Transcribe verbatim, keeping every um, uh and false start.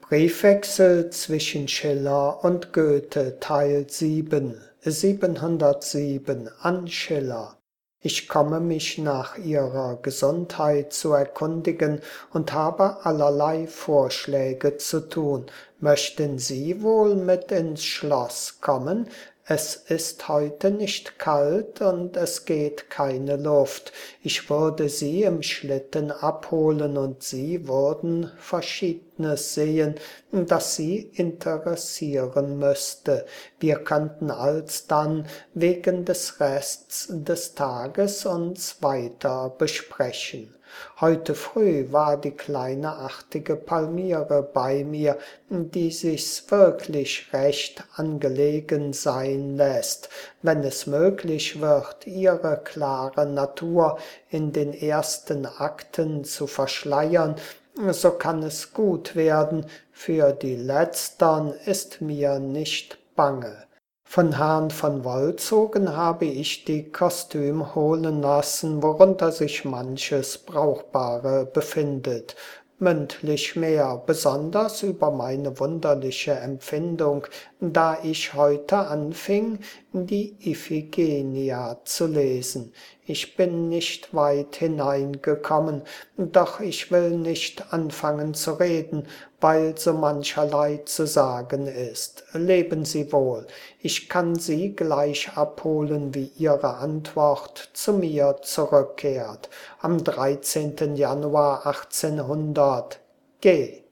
Briefwechsel zwischen Schiller und Goethe Teil sieben, siebenhundertsieben an Schiller. Ich komme mich nach Ihrer Gesundheit zu erkundigen und habe allerlei Vorschläge zu tun. Möchten Sie wohl mit ins Schloss kommen? Es ist heute nicht kalt und es geht keine Luft. Ich würde Sie im Schlitten abholen und Sie würden Verschiedenes sehen, das Sie interessieren müsste. Wir könnten alsdann wegen des Rests des Tages uns weiter besprechen. Heute früh war die kleine artige Palmyre bei mir, die sich's wirklich recht angelegen sein lässt, wenn es möglich wird, ihre klare Natur in den ersten Akten zu verschleiern, so kann es gut werden, für die letztern ist mir nicht bange. Von Herrn von Wolzogen habe ich die Kostüm holen lassen, worunter sich manches Brauchbare befindet. Mündlich mehr, besonders über meine wunderliche Empfindung, da ich heute anfing, die Iphigenia zu lesen. Ich bin nicht weit hineingekommen, doch ich will nicht anfangen zu reden, weil so mancherlei zu sagen ist. Leben Sie wohl, ich kann Sie gleich abholen, wie Ihre Antwort zu mir zurückkehrt. Am dreizehnten Januar achtzehnhundert. Geh!